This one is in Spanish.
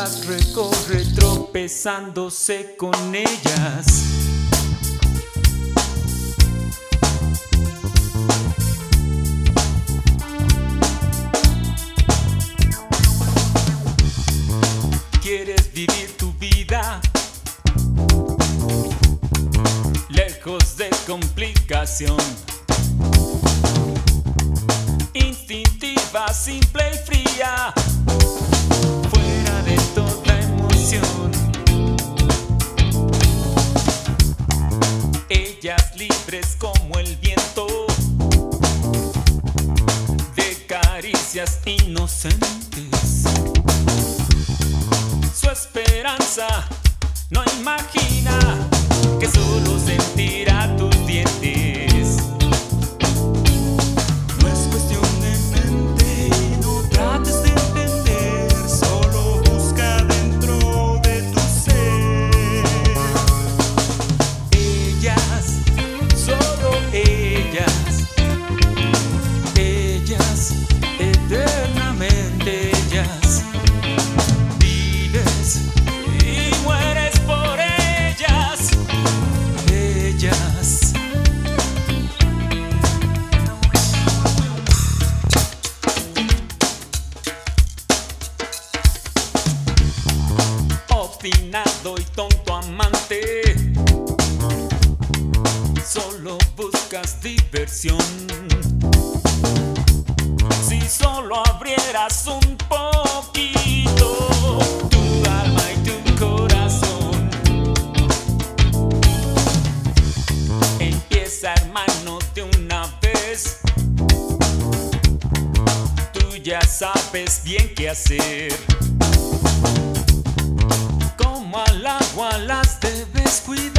las recorre tropezándose con ellas. Quieres vivir tu vida lejos de complicación, instintiva, simple y fría, fuera de toda emoción. Ellas libres como el viento, de caricias inocentes. Su esperanza no imagina que solo sentirá tus dientes. No es cuestión de mente, no trates de entender, solo busca dentro de tu ser. Ellas, solo ellas, ellas, eternamente ellas. Vives y mueres por ellas, ellas. Obstinado y tonto amante, solo buscas diversión. Si solo abrieras un poquito tu alma y tu corazón, empieza, hermano, de una vez. Tú ya sabes bien qué hacer. Como al agua las debes cuidar.